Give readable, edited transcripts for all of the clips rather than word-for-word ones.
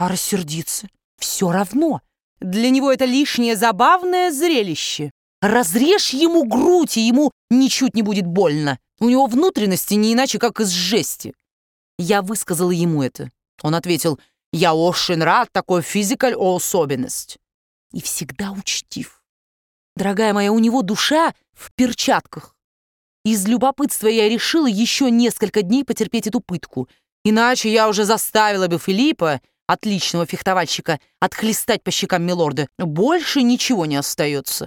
А рассердиться? Все равно. Для него это лишнее забавное зрелище. Разрежь ему грудь, и ему ничуть не будет больно. У него внутренности не иначе, как из жести. Я высказала ему это. Он ответил: «Я очень рад такой физикаль особенность». И всегда учтив. Дорогая моя, у него душа в перчатках. Из любопытства я решила еще несколько дней потерпеть эту пытку. Иначе я уже заставила бы Филиппа, отличного фехтовальщика, отхлестать по щекам милорда. Больше ничего не остается.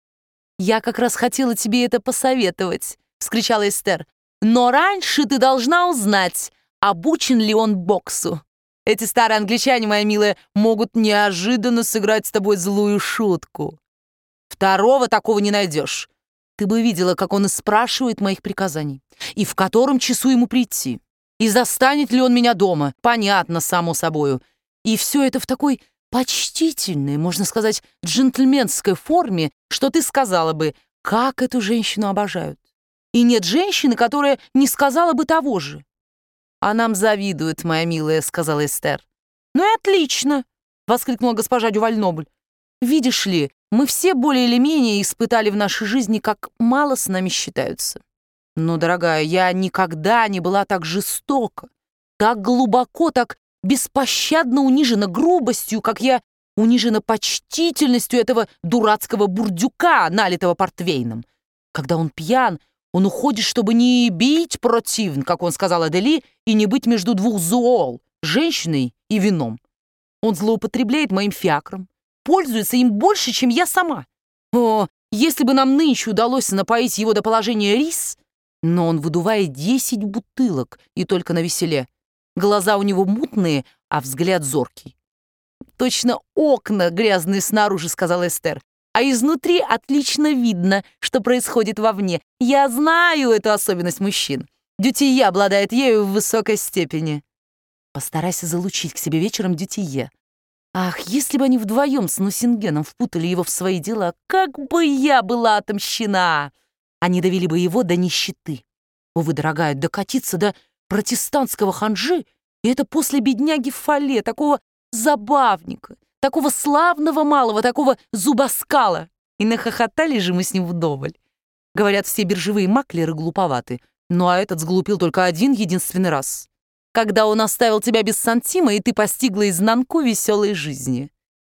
«Я как раз хотела тебе это посоветовать», — вскричала Эстер. «Но раньше ты должна узнать, обучен ли он боксу. Эти старые англичане, моя милая, могут неожиданно сыграть с тобой злую шутку. Второго такого не найдешь. Ты бы видела, как он и спрашивает моих приказаний. И в котором часу ему прийти. И застанет ли он меня дома. Понятно, само собою. И все это в такой почтительной, можно сказать, джентльменской форме, что ты сказала бы, как эту женщину обожают. И нет женщины, которая не сказала бы того же. «А нам завидуют, моя милая», — сказала Эстер. «Ну и отлично», — воскликнула госпожа Дювальнобль. «Видишь ли, мы все более или менее испытали в нашей жизни, как мало с нами считаются. Но, дорогая, я никогда не была так жестока, так глубоко, так беспощадно унижена грубостью, как я унижена почтительностью этого дурацкого бурдюка, налитого портвейном. Когда он пьян, он уходит, чтобы не бить противн, как он сказал Адели, и не быть между двух зоол, женщиной и вином. Он злоупотребляет моим фиакром, пользуется им больше, чем я сама. О, если бы нам нынче удалось напоить его до положения рис, но он выдувает 10 бутылок, и только навеселе. Глаза у него мутные, а взгляд зоркий. «Точно окна грязные снаружи», — сказала Эстер. «А изнутри отлично видно, что происходит вовне. Я знаю эту особенность мужчин. Дютие обладает ею в высокой степени». Постарайся залучить к себе вечером Дютие. Ах, если бы они вдвоем с Нусингеном впутали его в свои дела, как бы я была отомщена! Они довели бы его до нищеты. Увы, дорогая, докатиться до протестантского ханжи, и это после бедняги Фале, такого забавника, такого славного малого, такого зубоскала. И нахохотали же мы с ним вдоволь. Говорят, все биржевые маклеры глуповаты, ну а этот сглупил только один единственный раз. Когда он оставил тебя без сантима, и ты постигла изнанку веселой жизни.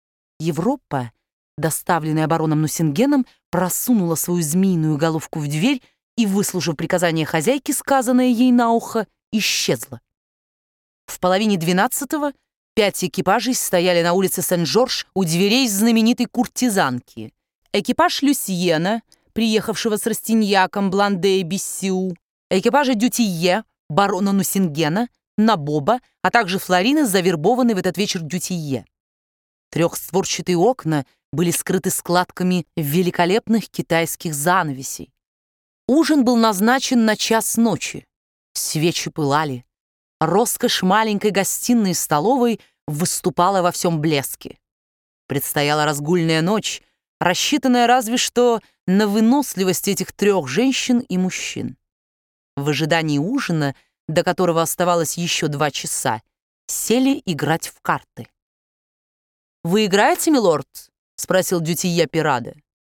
Европа, доставленная бароном Нусингеном, просунула свою змеиную головку в дверь и, выслушав приказание хозяйки, сказанное ей на ухо, исчезла. В половине 12-го 5 экипажей стояли на улице Сен-Жорж у дверей знаменитой куртизанки. Экипаж Люсьена, приехавшего с Растиньяком, Бланде и Биссиу, экипажи Дютие, барона Нусингена, Набоба, а также Флорины, завербованной в этот вечер Дютие. Трехстворчатые окна были скрыты складками великолепных китайских занавесей. Ужин был назначен на 1:00 ночи. Свечи пылали. Роскошь маленькой гостиной и столовой выступала во всем блеске. Предстояла разгульная ночь, рассчитанная разве что на выносливость этих 3 женщин и мужчин. В ожидании ужина, до которого оставалось еще 2 часа, сели играть в карты. «Вы играете, милорд?» — спросил Дютие Пирада.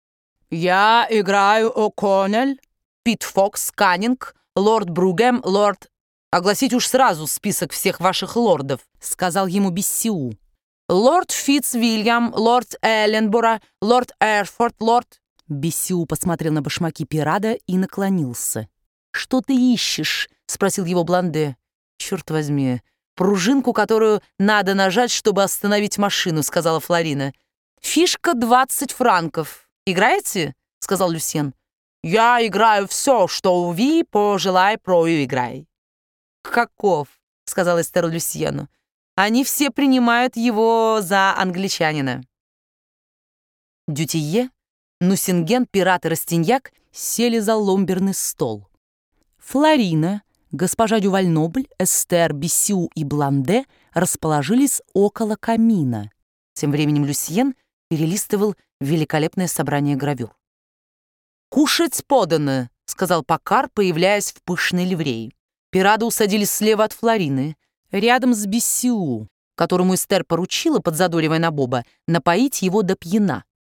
«Я играю О'Коннелл, Пит Фокс, Каннинг, лорд Бругем, лорд...» «Огласить уж сразу список всех ваших лордов», — сказал ему Биссиу. «Лорд Фитцвильям, лорд Элленбора, лорд Эрфорд, лорд...» Биссиу посмотрел на башмаки Пирада и наклонился. «Что ты ищешь?» — спросил его Бланде. «Черт возьми, пружинку, которую надо нажать, чтобы остановить машину», — сказала Флорина. «Фишка 20 франков. Играете?» — сказал Люсьен. «Я играю все, что вы пожелай, проиграй». «Каков?» — сказал Эстер Люсьену. «Они все принимают его за англичанина». Дютие, Нусинген, Пират и Растиньяк сели за ломберный стол. Флорина, госпожа Дювальнобль, Эстер, Биссиу и Бланде расположились около камина. Тем временем Люсьен перелистывал великолепное собрание гравюр. «Кушать подано», — сказал Паккар, появляясь в пышной ливреи. Пирада усадились слева от Флорины, рядом с Биссиу. которому Эстер поручила, подзадоривая Набоба, напоить его до пьяна.